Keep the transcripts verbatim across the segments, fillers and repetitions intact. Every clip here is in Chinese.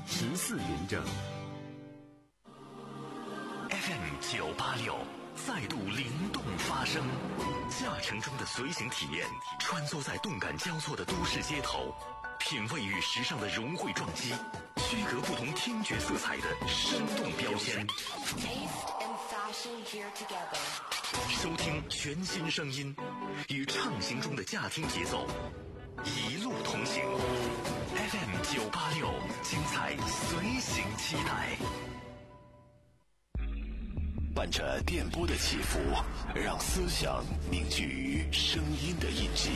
十四廉政 F M 九八六再度灵动发声，驾乘中的随行体验，穿梭在动感交错的都市街头，品味与时尚的融汇撞击，区隔不同听觉色彩的生动标签。收听全新声音，与畅行中的驾听节奏，一路同行。F M 九八六，精彩随行期待。伴着电波的起伏，让思想凝聚于声音的印记，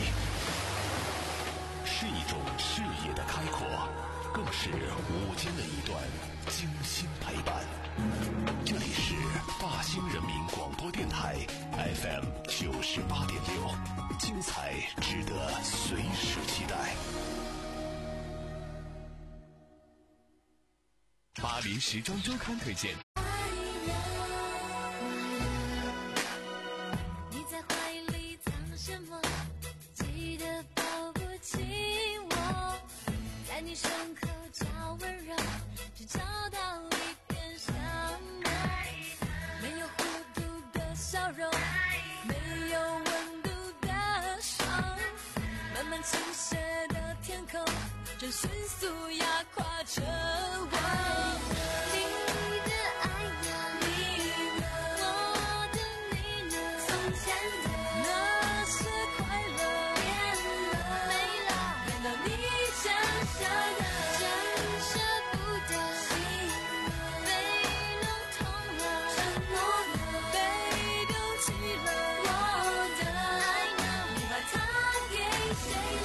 是一种视野的开阔，更是午间的一段精心陪伴。这里是大兴人民广播电台 F M 九十八点六，精彩值得随时期待。巴黎时装周刊推荐。 你胸口找温柔，只找到一片沙漠，没有弧度的笑容，没有温度的手，慢慢倾斜的天空，正迅速压垮着我。你的爱呀，你呢？我的你呢？从前的那些快乐变了，没了，变到你真实的真舍不得心被弄痛了，承诺了被丢弃了，我的爱呢？你把它给谁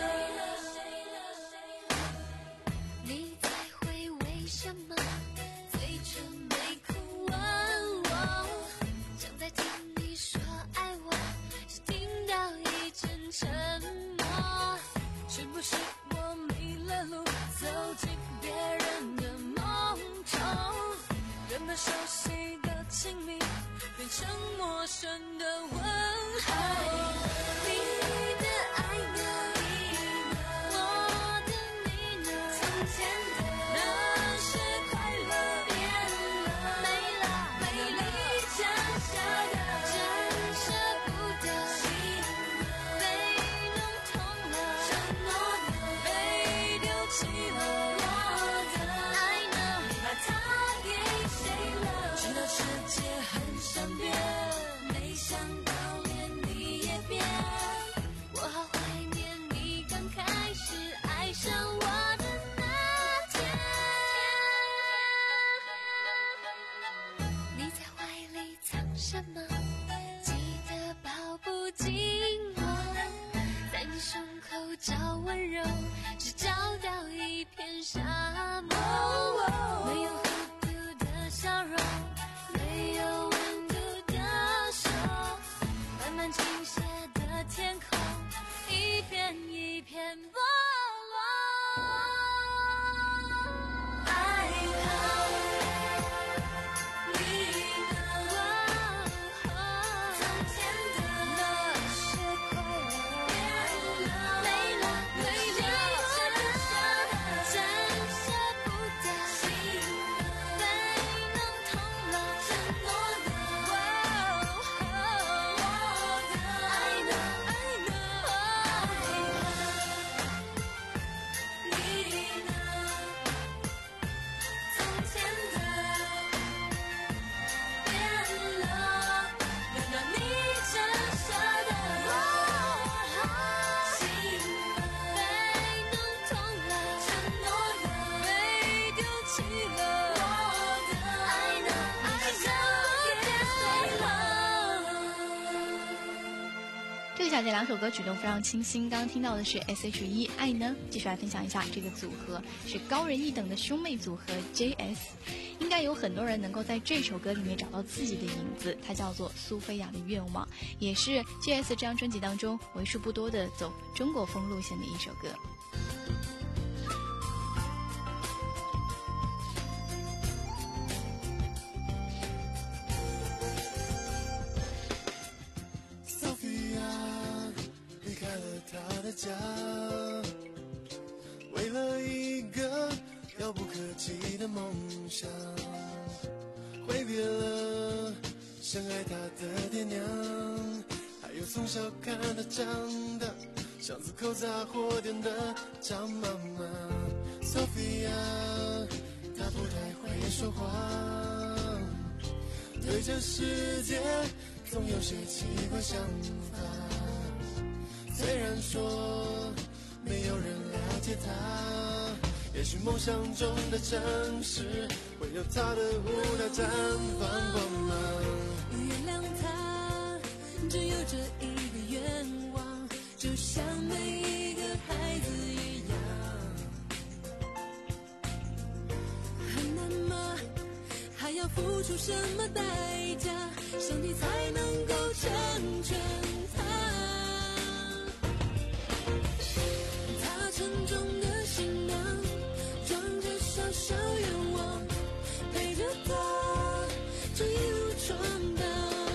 了？你在回为什么嘴唇没哭问我，想再听你说爱我，只听到一阵沉默，是不是我迷了路，走进别人的梦中，原本熟悉的亲密变成陌生的问候。你的爱呢？我的你呢？从前的那些快乐变了，没了，没了，你真舍的真舍不得心被弄痛了，承诺了被丢弃了，我的爱呢？你把它给谁了？知道世界很善变，没想到连你也变，我好怀念你刚开始爱上我的那天。你在怀里藏什么？记得抱不紧我，在你胸口找温柔，只找到一片沙漠，没有弧度的笑容，没有温度的手，慢慢倾斜的天空，一片一片剥落。爱好你呢？从前的那些快乐变了，没了，没了，真舍的真舍不得心被弄痛了，承诺了，我的爱呢？爱呢？你呢？从前的变了，原来你真舍的心被弄痛了，承诺了被丢弃了，我的爱呢？爱呢？ 这个小姐两首歌曲都非常清新，刚刚听到的是 S H E 爱呢，继续来分享一下这个组合是高人一等的兄妹组合 J S。 应该有很多人能够在这首歌里面找到自己的影子，它叫做苏菲亚的愿望，也是 J S 这张专辑当中为数不多的走中国风路线的一首歌。 离开了他的家，为了一个遥不可深爱她的爹娘，还有从小看她长大巷子口杂货店的张妈妈 Sophia， 她不太会说话，对这世界总有些奇怪想法，虽然说没有人了解她，也许梦想中的城市会有她的舞台绽放光芒。 原谅他只有这一个愿望，就像每一个孩子一样。很难吗？还要付出什么代价，上帝才能够成全他？他沉重的行囊装着小小愿望，陪着他这一路闯荡。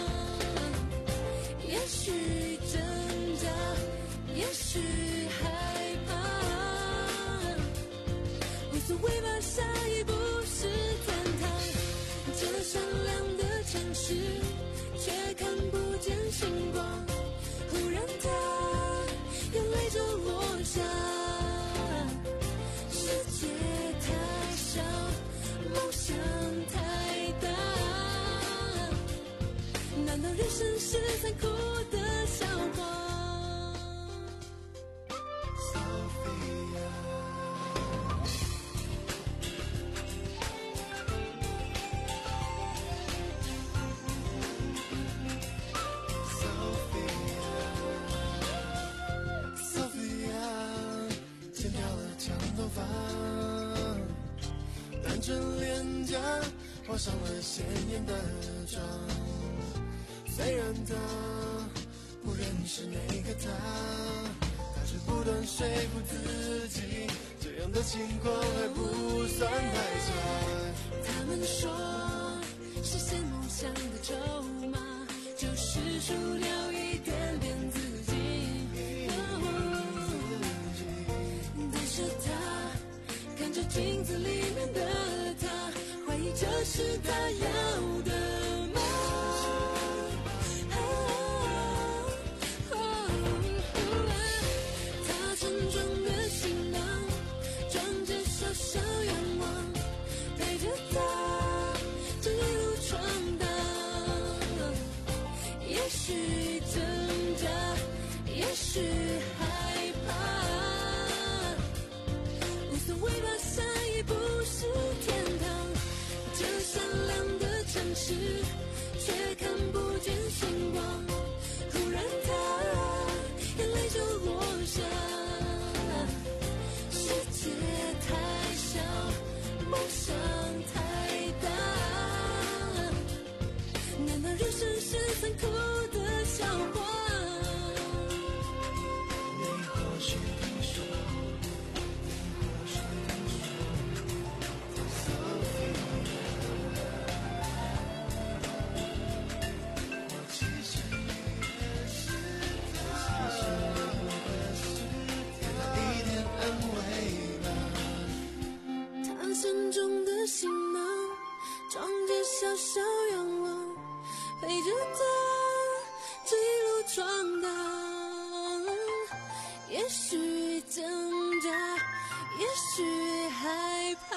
也许挣扎，也许害怕，无所谓吧，下一步是天堂。这善良的城市却看不见星光，忽然他眼泪就落下。世界太小，梦想太大，难道人生是残酷的笑话？ 单纯脸颊画上了鲜艳的妆，虽然他不认识那个他，他是不断说服自己，这样的情况还不算太差。 他们说实现梦想的筹码就是输了一点点自己，但是他看着镜子里面的他，怀疑这是他要的吗？他沉重的行囊装着小小愿望，陪着他这一路闯荡。也许挣扎，也许害怕，无所谓吧，下一步是天堂。这善良的城市却看不见星光，忽然他眼泪就落下。世界太小，梦想太大，难道人生是残酷的笑话？ 你或许听说，你或许听说 Sophia， 我其实也是他，其实我也是他，给他一点安慰吧。 他深重的行囊装着小小愿望，陪着他这一路闯荡。也许挣扎，也许害怕，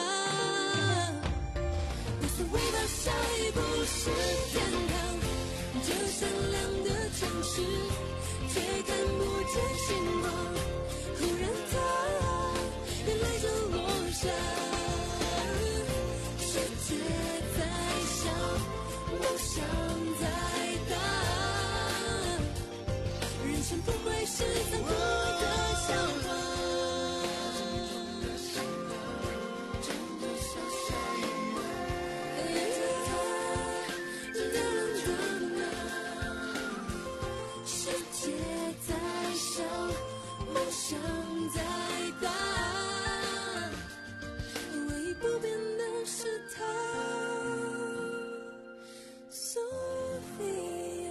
无所谓吧，下一步是天堂。这善良的城市却看不见星光，忽然他眼泪就落下。世界再小，梦想再大，人生不会是残酷的笑话。陪着他，这样的世界再小，梦想再大，唯一不变的是他 Sophia。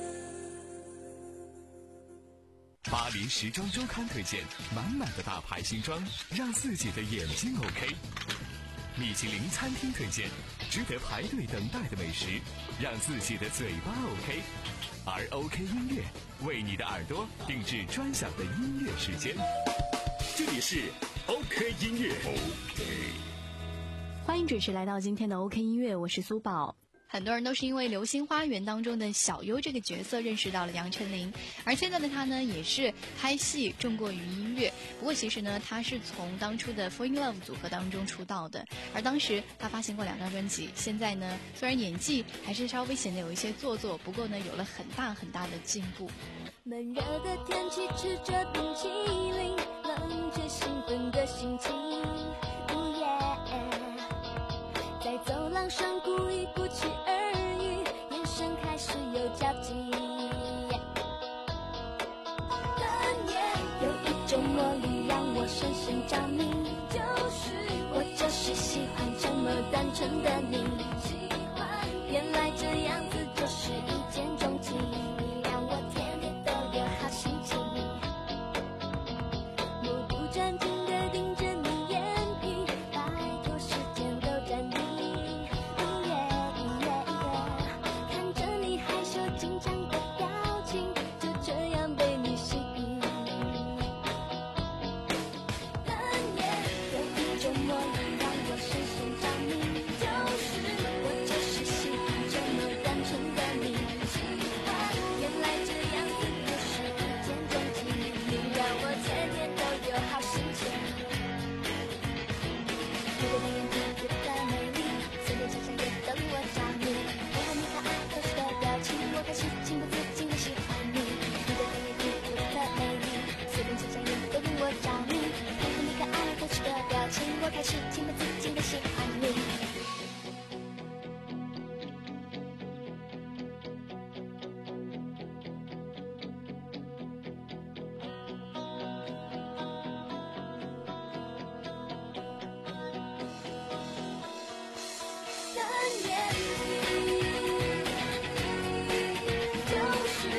巴黎时装周刊推荐满满的大牌新装，让自己的眼睛 OK。米其林餐厅推荐值得排队等待的美食，让自己的嘴巴 OK。而 OK 音乐为你的耳朵定制专享的音乐时间。这里是 OK 音乐 OK。 欢迎准时来到今天的 OK 音乐，我是苏宝。很多人都是因为《流星花园》当中的小优这个角色认识到了杨丞琳，而现在的他呢，也是拍戏重过于音乐。不过其实呢，他是从当初的 Fall in Love 组合当中出道的，而当时他发行过两张专辑。现在呢，虽然演技还是稍微显得有一些做作，不过呢，有了很大很大的进步。 闷热的天气，吃着冰淇淋，冷却兴奋的心情。哦耶！在走廊上故意不期而遇，眼神开始有交集。但也有一种魔力让我深深着迷，就是我就是喜欢这么单纯的你。喜欢原来这样子就是一见钟情，让我天天都有好心情。目不转睛地盯着你眼皮，拜托时间都暂停。看着你害羞紧张的表情，就这样被你吸引。但也有一种魔力让我深深着迷，就是我就是喜欢这么单纯的你。喜欢原来这样子就是一见钟情，你让我天天都有好心情。你的眼睛觉得美丽，随便想想也逗我着迷。配合你可爱可视的表情，我开始情不自禁的喜欢你。你的眼睛觉得美丽，随便想想也逗我着迷。配合你可爱可视的表情，我开始情不自禁的喜欢你。但也就是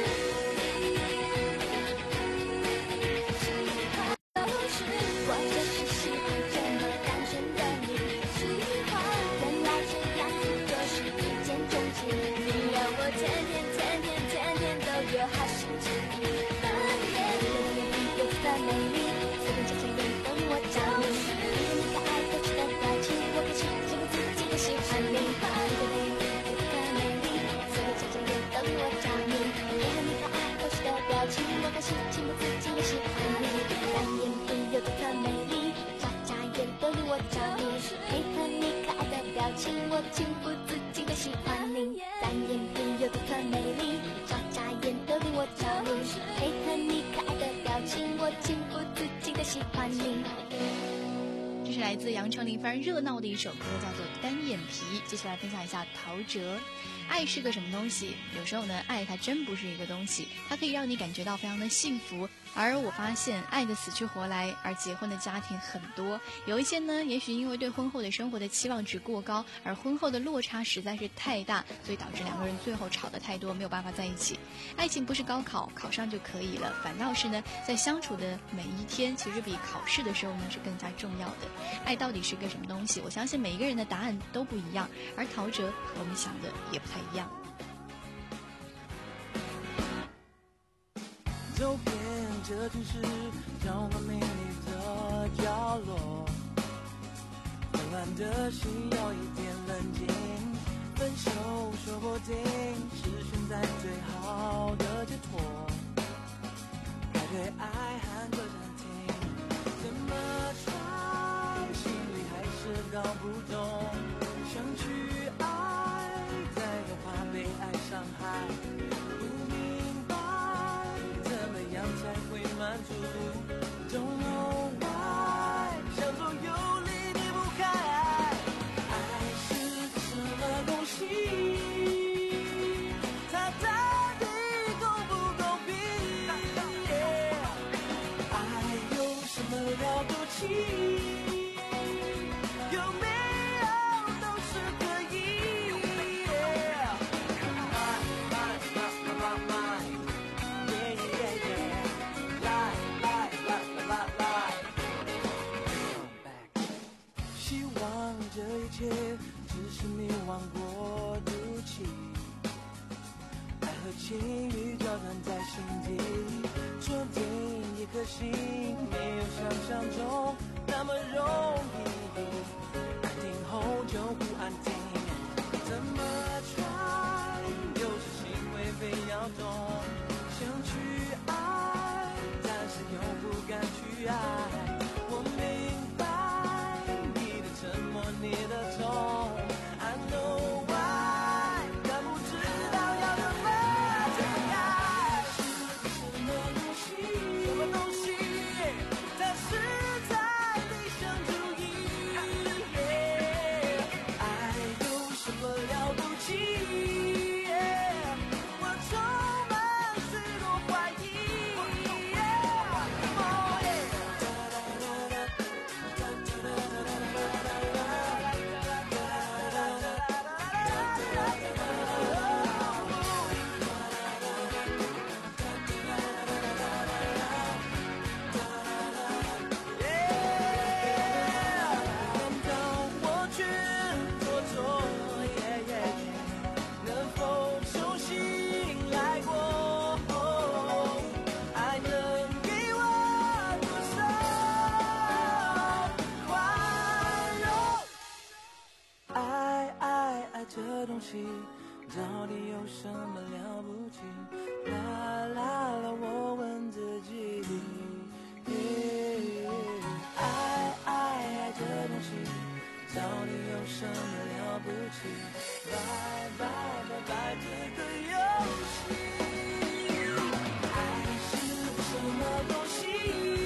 喜欢，就是我就是喜欢这么单纯的你。喜欢原来这样子就是一见钟情，你让我天天天天天天都有好心情。但也有的美丽，随便想想也逗我着迷。你的可爱可视的表情，我开始情不自禁的喜欢你。你的脸有的美丽，随便想想也逗我着迷。配合你可爱可视的表情，我开始情不自禁的喜欢你。单眼皮有的美丽，眨眨眼都令我着迷。配合你可爱的表情，我情不自禁的喜欢你。单眼皮有的美丽，眨眨眼都令我着迷。配合你可爱的表情，我情不自禁的喜欢你。 这是来自杨丞琳非常热闹的一首歌，叫做《单眼皮》。接下来分享一下陶喆。爱是个什么东西？有时候呢，爱它真不是一个东西，它可以让你感觉到非常的幸福。而我发现，爱的死去活来，而结婚的家庭很多。有一些呢，也许因为对婚后的生活的期望值过高，而婚后的落差实在是太大，所以导致两个人最后吵得太多，没有办法在一起。爱情不是高考考上就可以了，反倒是呢，在相处的每一天，其实比考试的时候呢是更加重要的。爱到底是个什么东西？我相信每一个人的答案都不一样，而陶喆和我们想的也不太一样。 走遍这城市，找个美丽的角落，混乱的心有一点冷静。分手说不定是现在最好的解脱，排队爱喊个暂停，怎么穿心里还是搞不懂，想去爱再又怕被爱伤害，不明白怎么样才会满足 Don't know why 想左右离离不开，爱是什么东西，它到底公不公平， yeah 爱有什么了不起，有没有这一切只是迷惘过渡期，爱和情欲交缠在心底，说不定一颗心没有想象中那么容易，安定后就不安定，怎么穿有时心会被摇动，想去爱但是又不敢去爱，我明白你的沉默你的痛 I know why， 但不知道要怎么解开，是什么东西什么东西它是在理想主义，爱有什么了不起，我充满许多怀疑，这东西到底有什么了不起？啦啦啦，我问自己。爱爱爱这东西到底有什么了不起？拜拜拜拜这个游戏，爱是什么东西？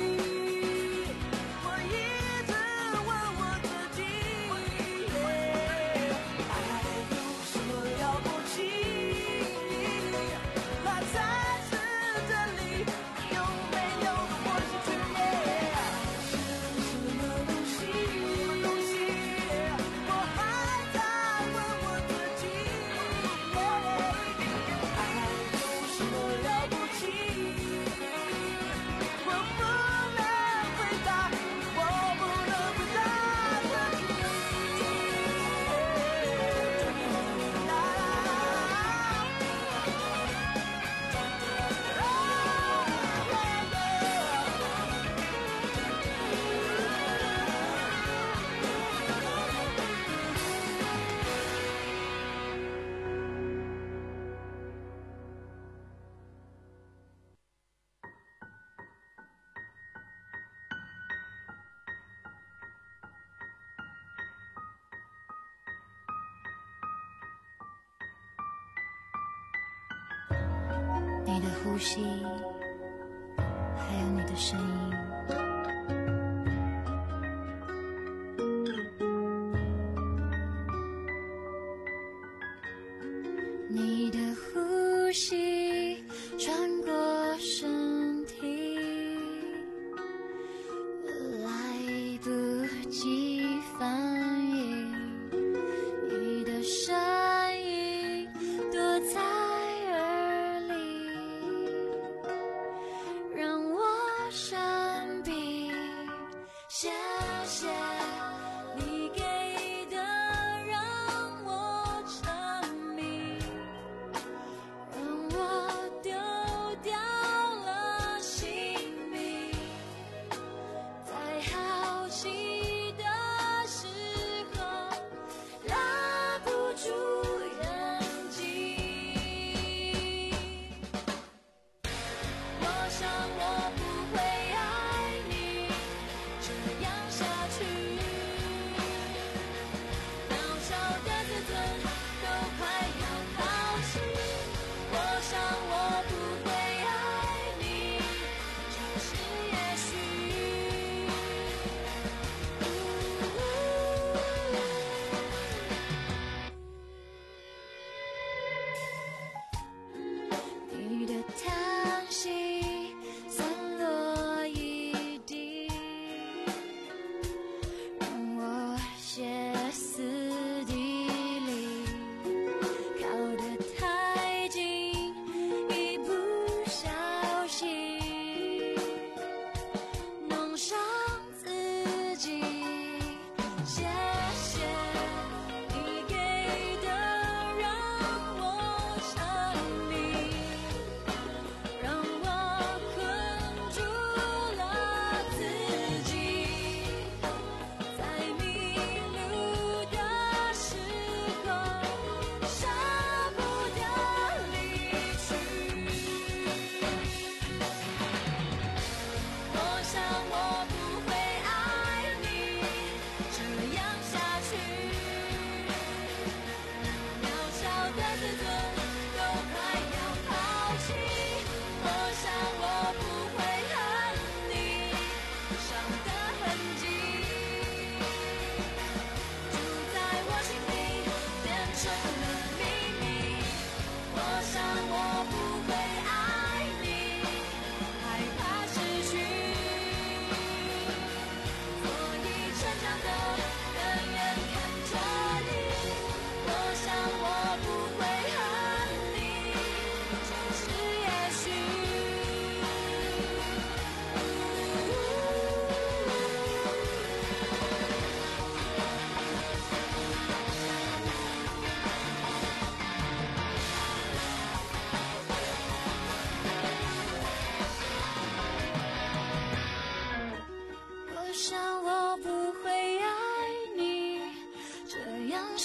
你的呼吸，还有你的声音，你的呼吸穿过身体，来不及反应，你的声音躲在让我想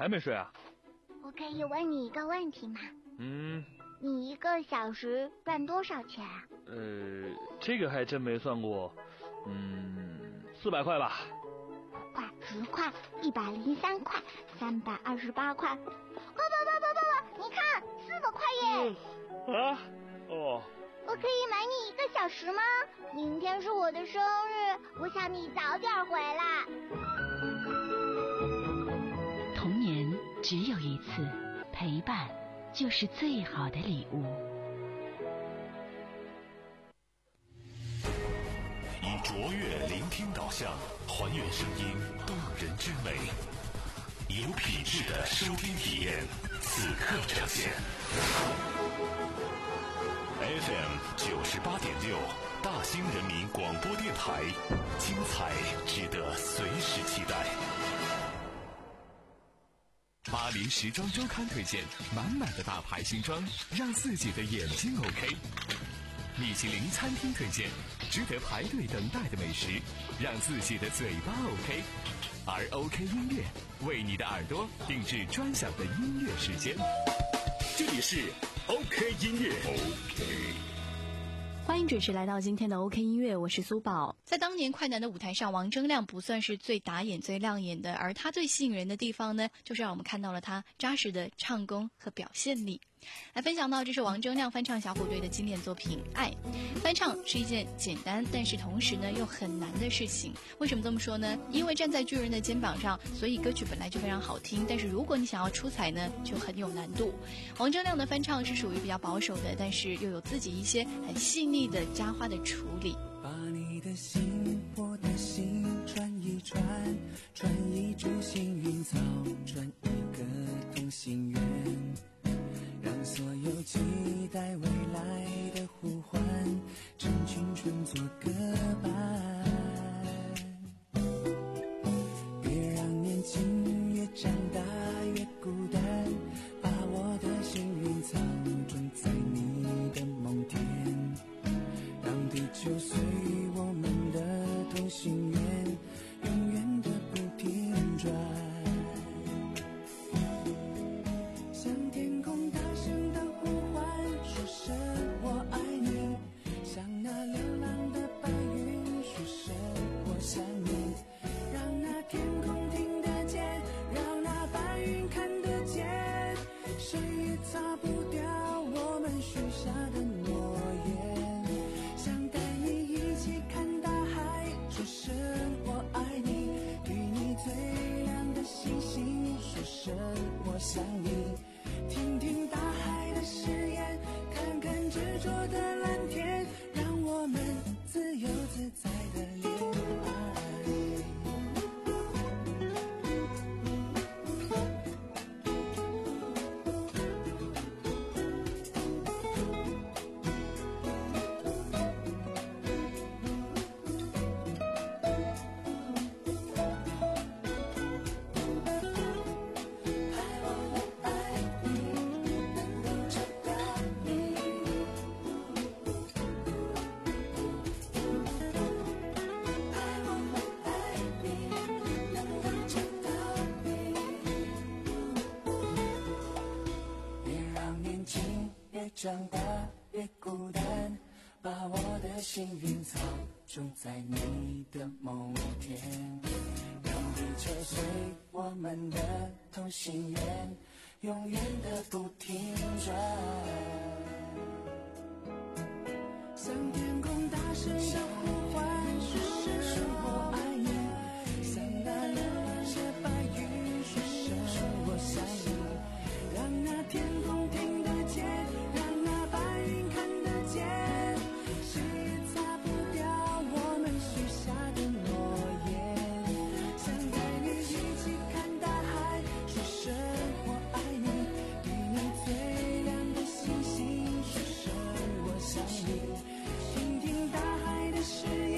还没睡啊？ 我可以问你一个问题吗？ 嗯。 你一个小时赚多少钱啊？ 呃，这个还真没算过。嗯，四百块吧。 五块、十块、一百零三块、三百二十八块。不不不不不不，你看，四百块耶！ 嗯、啊？哦。 我可以买你一个小时吗？明天是我的生日，我想你早点回来。 童年只有一次，陪伴就是最好的礼物。 以卓越聆听导向，还原声音动人之美，有品质的收听体验，此刻呈现。F M 九十八点六，大兴人民广播电台，精彩值得随时期待。 巴黎时装周刊推荐满满的大牌新装，让自己的眼睛 OK。米其林餐厅推荐值得排队等待的美食，让自己的嘴巴 OK。而 OK 音乐为你的耳朵定制专享的音乐时间。这里是 OK 音乐 OK。 欢迎准时来到今天的 OK 音乐，我是苏宝。在当年快男的舞台上，王铮亮不算是最打眼最亮眼的，而他最吸引人的地方呢，就是让我们看到了他扎实的唱功和表现力。来分享到这是王铮亮翻唱小虎队的经典作品《爱》。翻唱是一件简单但是同时呢又很难的事情。为什么这么说呢？因为站在巨人的肩膀上，所以歌曲本来就非常好听，但是如果你想要出彩呢，就很有难度。王铮亮的翻唱是属于比较保守的，但是又有自己一些很细腻的加花的处理。 把你的心，我的心转一转，转一株幸运草，转一个同心圆，让所有期待未来的呼唤，趁青春做个伴。别让年轻越长大越孤单，把我的幸运草种在你的梦田，让地球随我们的同心圆，永远的不停转。向天空大声的呼唤，说声我爱你，向那流浪的白云说声我想你，让那天空听得见，让那白云看得见，谁也擦不掉我们许下的诺言。想带你一起看大海，说声我爱你，对你最亮的星星说声我想你，听听大海的誓言，看看执着的蓝天，让我们自由自在的恋爱。长大越孤单，把我的幸运草种在你的梦田，让地球随我们的同心圆，永远的不停转。向天空大声的呼唤，说声我爱你，向那流浪的白云说声我想你，让那天空听得见，让那白云看得见，谁也擦不掉我们许下的诺言。想带你一起看大海，说声我爱你，对你最亮的星星说声我想你，听听大海的誓言。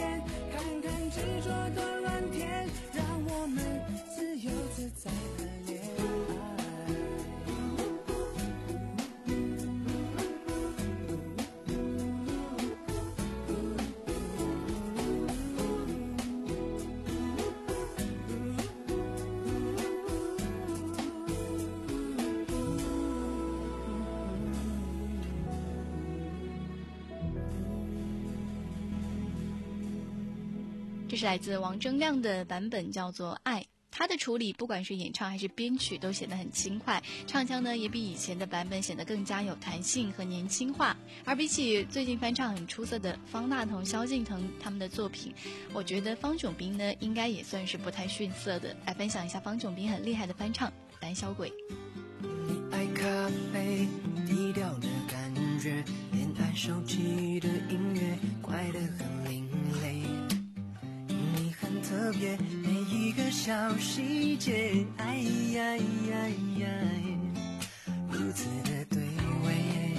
这是来自王铮亮的版本，叫做《爱》。他的处理不管是演唱还是编曲都显得很轻快，唱腔呢也比以前的版本显得更加有弹性和年轻化。而比起最近翻唱很出色的方大同、萧敬腾他们的作品，我觉得方炯斌呢应该也算是不太逊色的。来分享一下方炯斌很厉害的翻唱《胆小鬼》。 你爱咖啡，低调的感觉，恋爱手机的音乐快得很另类，你很特别，每一个小细节，哎呀呀呀，如此的对味。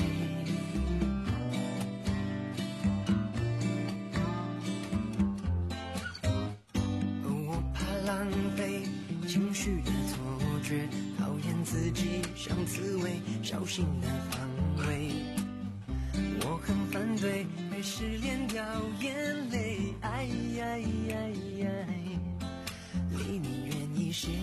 我怕浪费情绪的错觉，讨厌自己像刺猬，小心的防卫。我很反对被失恋掉眼泪，哎呀呀呀，离你远一些。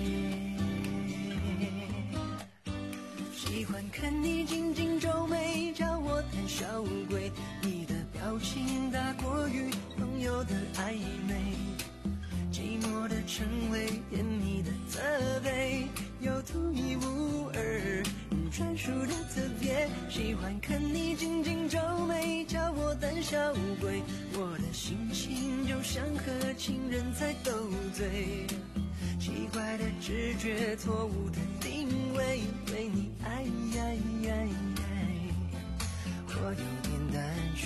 喜欢看你紧紧皱眉，叫我胆小鬼，你的表情大过于朋友的暧昧，寂寞的称谓，甜蜜的责备，有独一无二专属的特别。喜欢看你紧紧皱眉，叫我胆小鬼，我的心情就像和情人在斗嘴，奇怪的直觉，错误的定位，对你爱呀呀呀，我有点胆怯。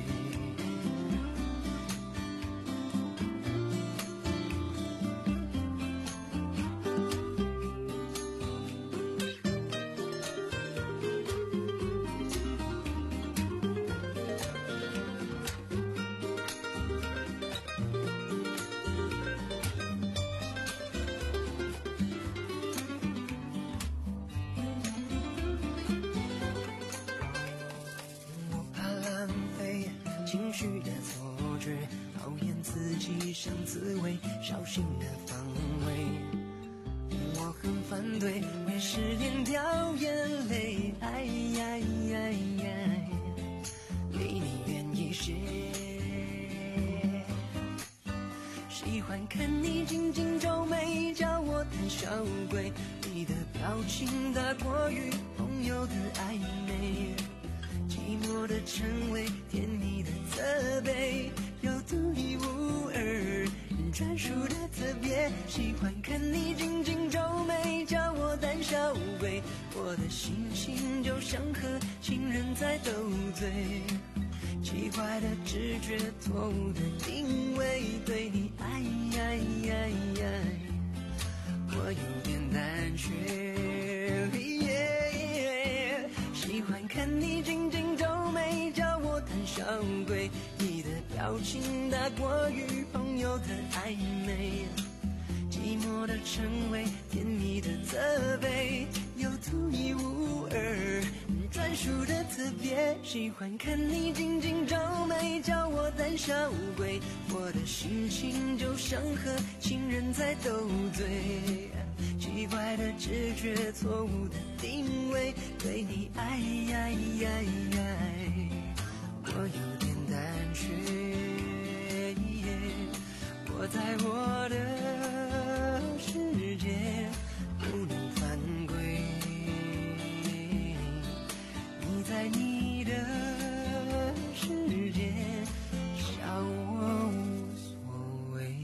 情绪的错觉，讨厌自己像刺猬，小心的防卫。我很反对为失恋掉眼泪，哎呀呀呀，离你远一些。喜欢看你紧紧皱眉，叫我胆小鬼，你的表情大过于朋友的暧昧，寂寞的称谓，甜蜜的责备，有独一无二专属的特别。喜欢看你紧紧皱眉，叫我胆小鬼，我的心情就像和情人在斗嘴，奇怪的直觉，错误的定位，对你爱呀呀呀，我有点胆怯。喜欢看你紧紧皱眉，叫我胆小鬼，你的表情大过于朋友的暧昧，寂寞的称谓，甜蜜的责备，有独一无二专属的特别。喜欢看你紧紧皱眉，叫我胆小鬼，我的心情就像和情人在斗嘴，奇怪的直觉，错误的定位，对你爱呀呀呀，我有点胆怯。我在我的世界不能犯规，你在你的世界笑我无所谓。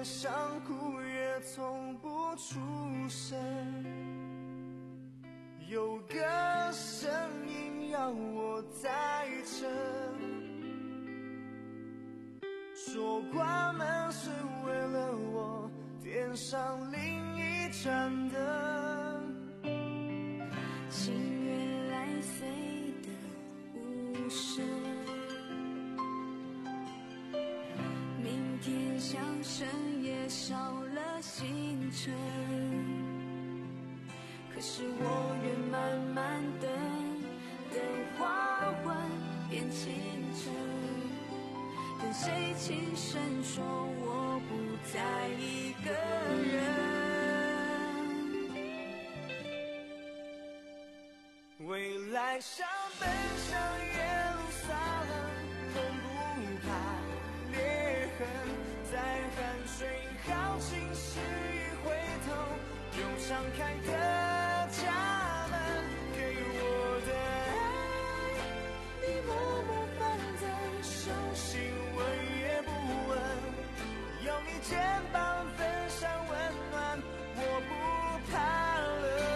面想哭也从不出声，有个声音要我再撑，说关门是为了我点上另一盏灯， 星月来随的无声，明天像深夜少了星辰，可是我愿慢慢等，等黄昏变清晨，等谁轻声说我不再一个人。 未来像奔向耶路撒冷，梦不怕裂痕，在汗水耗尽时一回头，又敞开的家门，给我的爱你默默放在手心，闻也不闻，有你肩膀分享温暖，我不怕冷。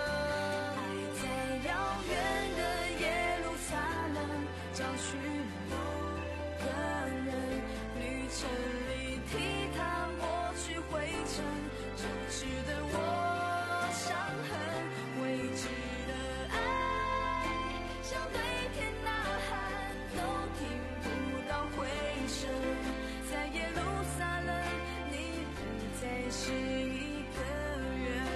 找寻某个人，旅程里替他抹去灰尘，就值得我伤痕，未知的爱像对天呐喊，都听不到回声，在耶路撒冷你不再是一个人。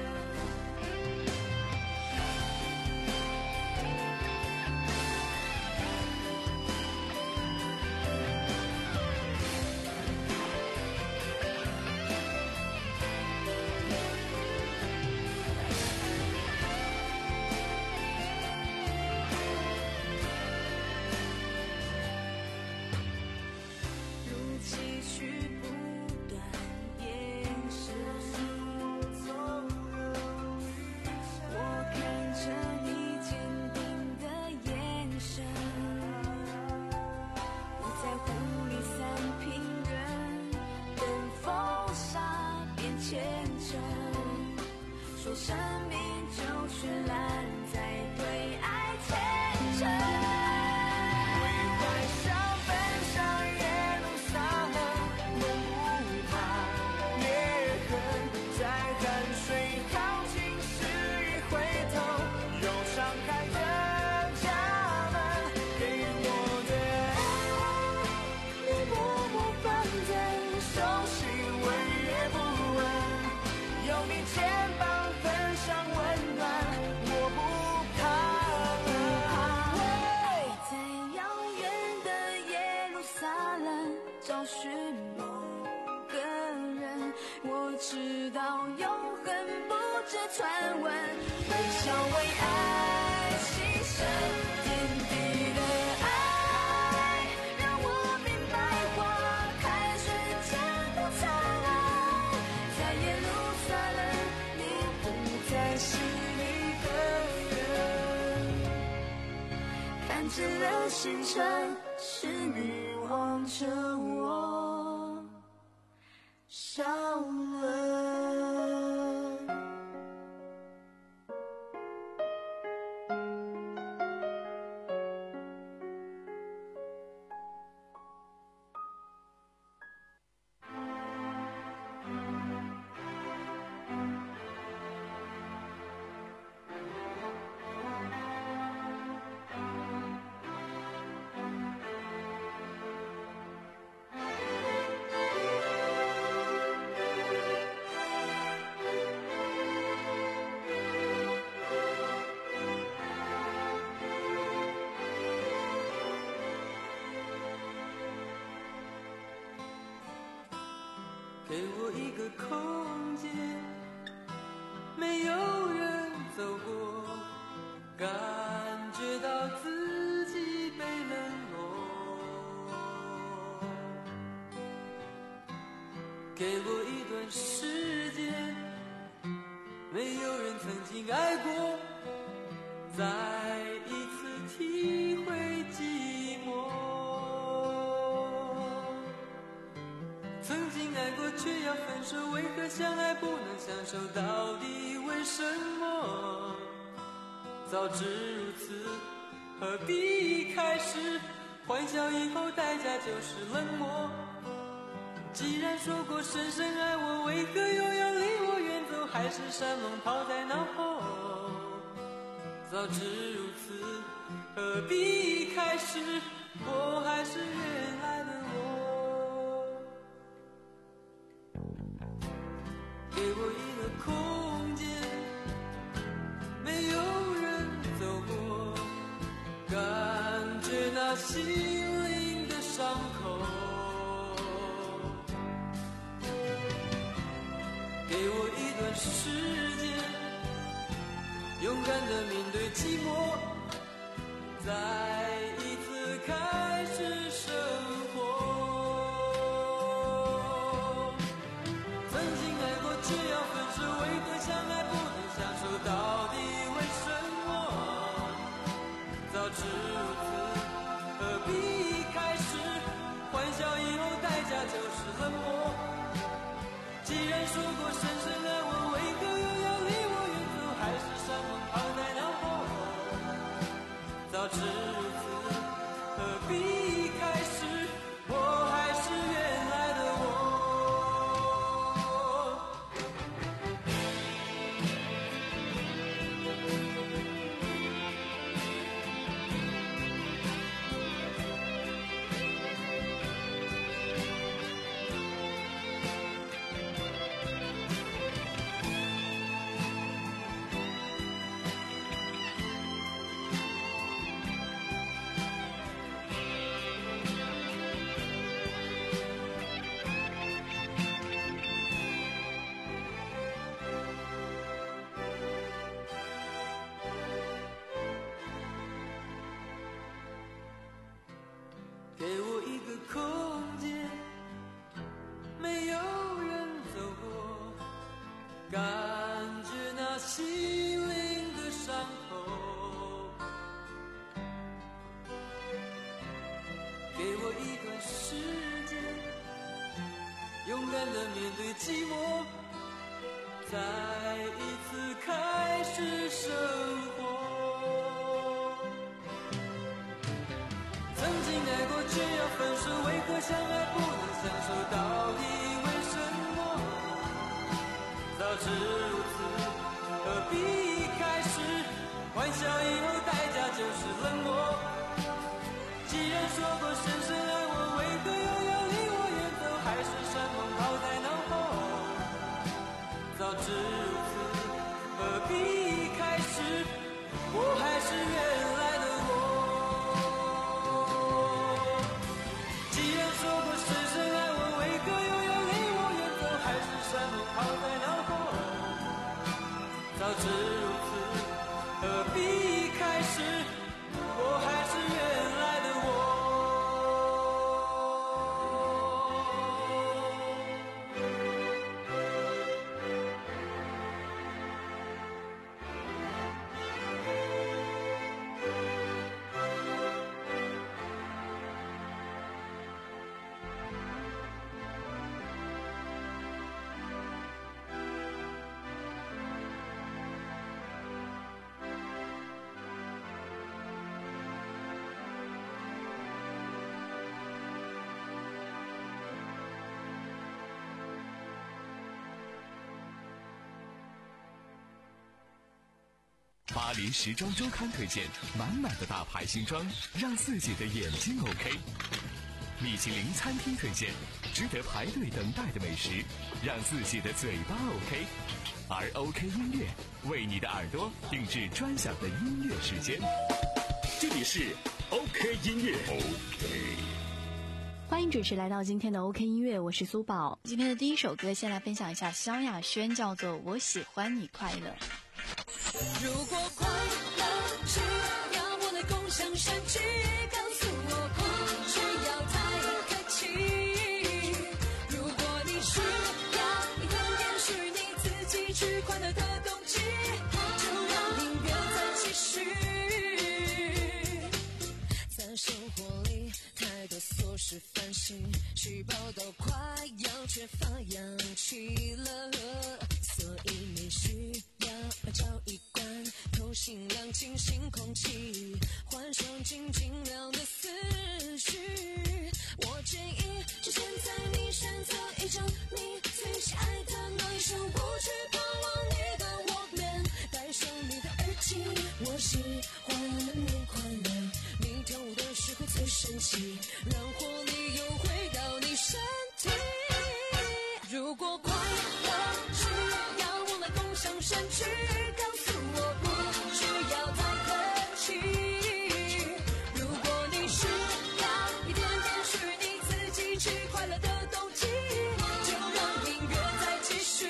说生命就绚烂，在对爱虔诚。 未来像奔向耶路撒冷，梦不怕裂痕，在汗水耗尽时一回头，又敞开的家门，给我的爱你默默放在手心，闻也不闻，有你肩膀像温暖，我不怕冷。 在遥远的耶路撒冷找寻某个人，我知道永恒不止传闻，微笑为爱牺牲，天地的爱让我明白花开瞬间不灿烂，在耶路撒冷你不再是一个人，看见了星辰，是你望着我笑了。 给我一个空间，没有人走过，感觉到自己被冷落。给我一段时间，没有人曾经爱过，再一次体会寂寞。曾经爱过分手，为何相爱不能相守？到底为什么？早知如此，何必一开始？欢笑以后代价就是冷漠。既然说过深深爱我，为何又要离我远走？还是山盟抛在脑后。早知如此，何必一开始？我还是原来的我。给我一个空间，没有人走过，感觉那心灵的伤口。给我一段时间，勇敢地面对寂寞，再一次开始生活。曾经爱过，却要分手，为何相爱不能相守？到底为什么？早知如此，何必一开始？欢笑以后代价就是冷漠。既然说过深深爱我，为何又要离我远走？还是山盟抛在脑后。早知如此，何必一开始？我还是原来的我。给我一个空间，没有人走过，感觉那心灵的伤口。给我一段时间，勇敢地面对寂寞，再一次开始生活。曾经爱过，却要分手，为何相爱不能相守？到底为什么？早知如此，何必一开始？欢笑以后代价就是冷漠。既然说过深深爱我，为何又要离我远走？还是山盟抛在脑后。早知如此，何必一开始？我还是原来的我。说过深深爱我，为何又要离我远走？还是山盟抛在脑后。早知如此，何必一开始？我还是原来的我。 巴黎时装周刊推荐满满的大牌新装，让自己的眼睛 OK。米其林餐厅推荐值得排队等待的美食，让自己的嘴巴 OK。而 OK 音乐为你的耳朵定制专享的音乐时间。这里是 OK 音乐 OK。 欢迎准时来到今天的 OK 音乐，我是苏宝。今天的第一首歌，先来分享一下萧亚轩，叫做《我喜欢你快乐》。 如果快乐需要我来共享，甚至告诉我不需要太客气。如果你需要一点点是你自己去快乐的动机，就让音乐再继续。在生活里太多琐事烦心，细胞都快要缺乏氧气了，所以你需要找一罐透心凉清新空气，换上静静亮的思绪。我建议就现在你选择一张你最喜爱的那一首舞曲，放往你的Walkman，戴上你的耳机，我喜欢你快乐，你跳舞的时候最神奇，让活力又回到你身体。如果快乐需要我来共享盛举，告诉我不需要太客气。如果你需要一点点是你自己去快乐的动机，就让音乐再继续。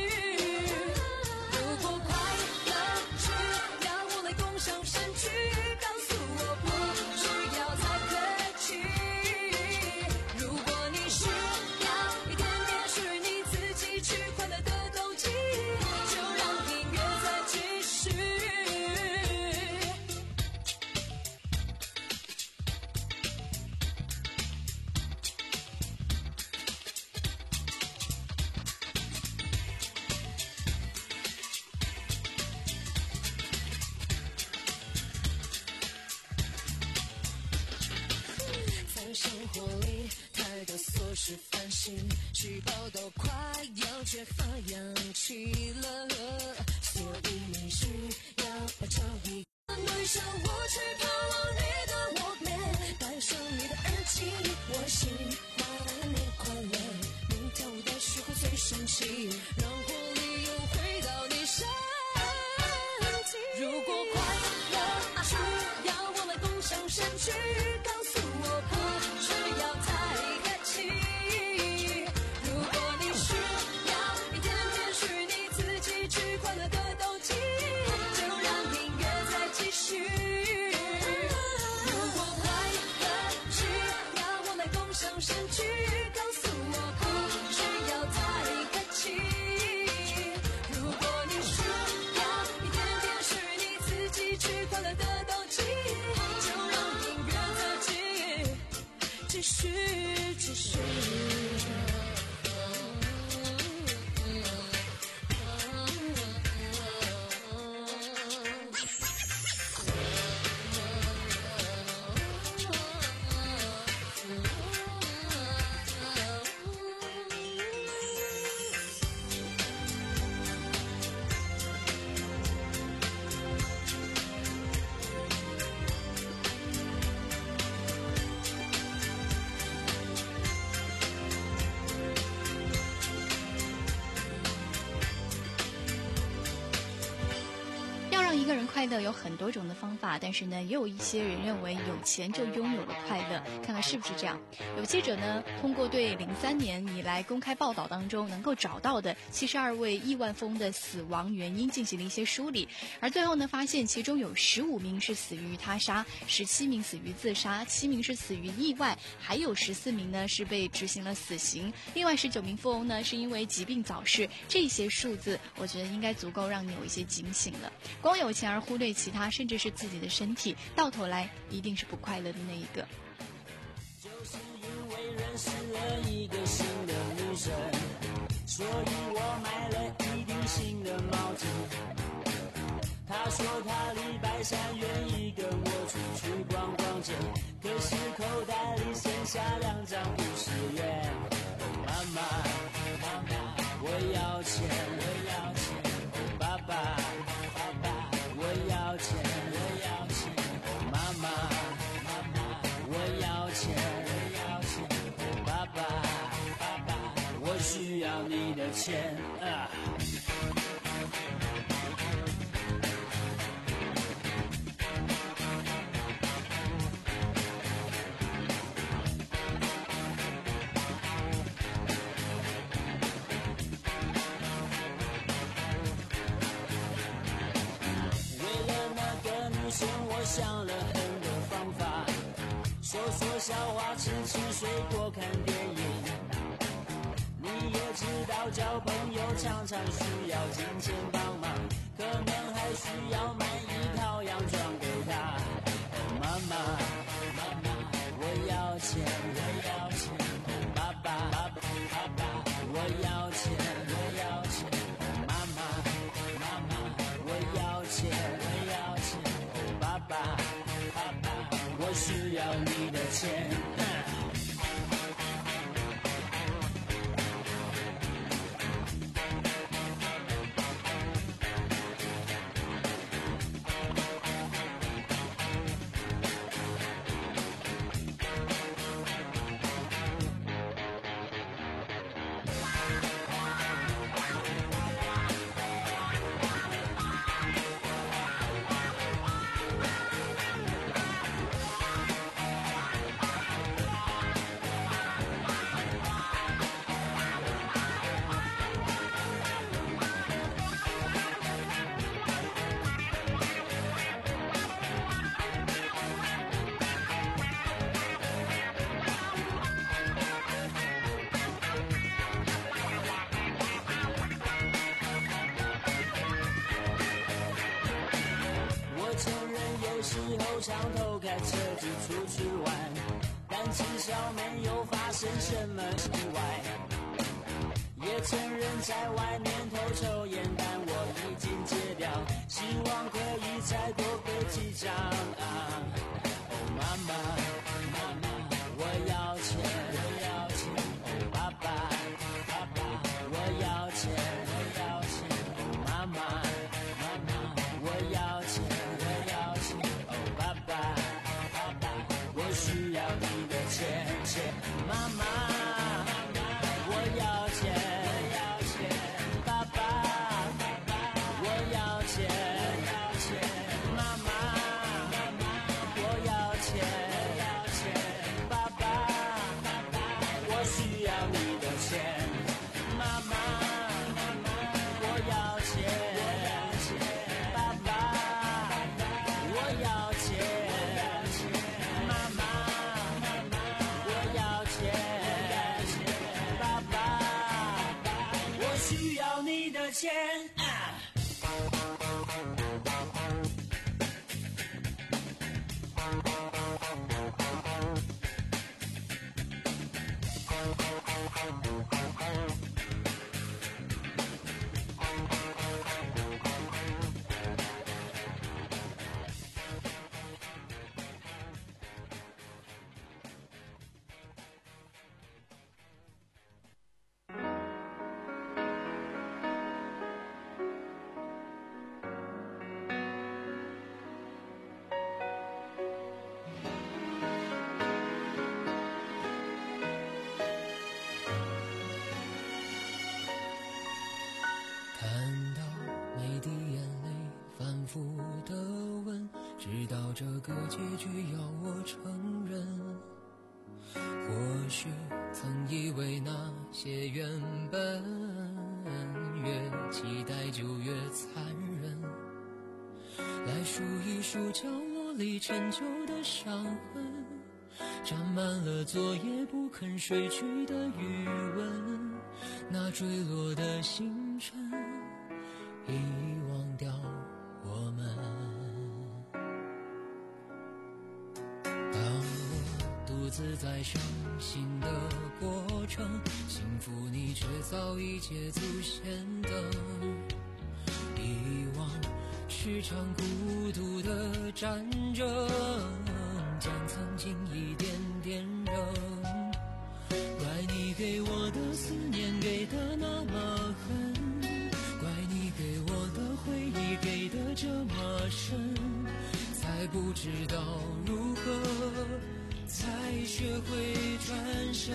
如果快乐需要我来共享盛举，告诉我不需要太客气。如果你需要一点点是你自己去快乐的动机，就让音乐再继续。在生活里太多琐事烦心，细胞都快要缺乏氧气了，所以你需要找一个女生舞曲，跑往你的Walkman，戴上你的耳机，我喜欢你快乐，你跳舞的时候最神奇，让活力又回到你身体。如果快乐需要我来共享盛举，告诉我不需要太客气。如果你需要一点点是你自己去快乐的动机，就让音乐再继续。如果快乐需要我来共享盛举，告诉我不需要太客气。如果你需要一点点是你自己去快乐的动机，就让音乐再继继续继续。 一个人快乐有很多种的方法，但是呢，也有一些人认为有钱就拥有了快乐，看看是不是这样。有记者呢，通过对零三年以来公开报道当中能够找到的七十二位亿万富翁的死亡原因进行了一些梳理，而最后呢，发现其中有十五名是死于他杀，十七名死于自杀，七名是死于意外，还有十四名呢是被执行了死刑，另外十九名富翁呢是因为疾病早逝。这些数字，我觉得应该足够让你有一些警醒了。光有钱而忽略其他，甚至是自己的身体，到头来一定是不快乐的那一个。 就是因为认识了一个新的女生，所以我买了一顶新的帽子。她说她礼拜三愿意跟我出去逛逛街，可是口袋里剩下两张五十元。哦，妈妈，妈妈，我要钱，我要钱。哦，爸爸。我要钱，我要钱，哦，妈妈，妈妈，我要钱，我要钱，哦，爸爸，爸爸，我需要你的钱啊！我想了很多方法，说说笑话，吃吃水果，看电影。你也知道交朋友常常需要金钱帮忙，可能还需要买一套洋装给他。哦，妈妈，妈妈，我要钱，我要钱。 需要你的钱。 想偷开车子出去玩，但至少没有发生什么意外。也承认在外面偷抽烟，但我已经戒掉，希望可以再多飞几张啊！哦，妈妈，妈妈，我要钱，我要钱！哦，爸爸，爸爸，我要钱，我要钱！哦，妈妈，妈妈，我要钱，我要钱！哦，爸爸，爸爸，我需要你的钱钱，妈妈。钱啊！ 知道这个结局要我承认，或许曾以为那些原本越期待就越残忍，来数一数角落里陈旧的伤痕，沾满了昨夜不肯睡去的余温，那坠落的星辰遗忘掉我们。独自在伤心的过程，幸福你却早已捷足先登。遗忘是场孤独的战争，将曾经一点点扔。怪你给我的思念给的那么狠，怪你给我的回忆给的这么深，才不知道如何才学会转身。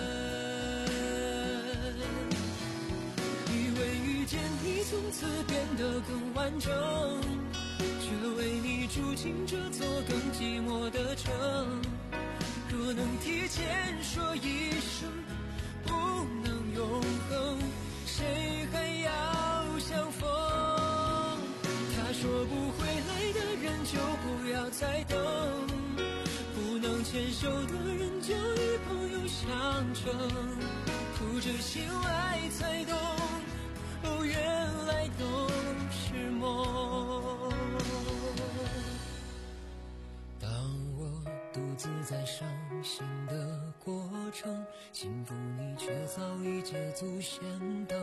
以为遇见你从此变得更完整，却为你住进这座更寂寞的城。若能提前说一声不能永恒，谁还要相逢？他说不回来的人就不要再等，不能牵手的人就与朋友相称，哭着醒来才懂，哦，原来都是梦。当我独自在伤心的过程，幸福你却早已捷足先登。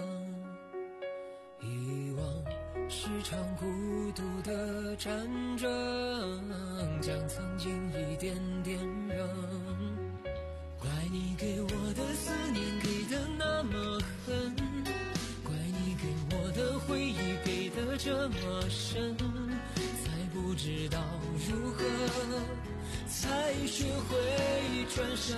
遗忘是场孤独的战争， 将曾经一点点扔。怪你给我的思念给的那么狠，怪你给我的回忆给的这么深，才不知道如何才学会转身。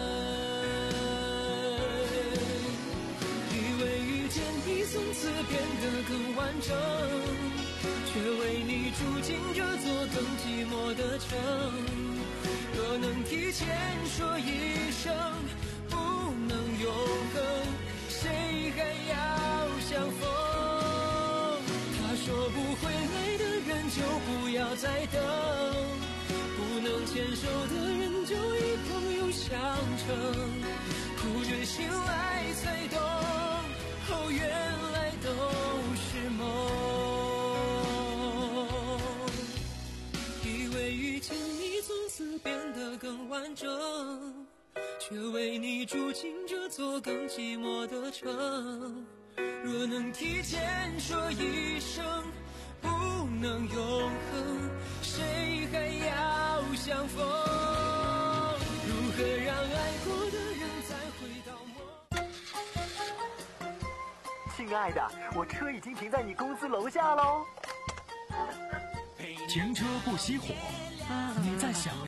以为遇见你从此变得更完整，却为你住进这座更寂寞的城。若能提前说一声不能永恒，谁还要相逢？他说不回来的人就不要再等，不能牵手的人就以朋友相称。哭着醒来才懂，哦，原来都是梦。以为遇见你从此变得更完整，却为你住进这座更寂寞的城。若能提前说一声不能永恒，谁还要相逢？如何让爱过的人再回到梦？ 亲爱的，我车已经停在你公司楼下喽。 停车不熄火，你在想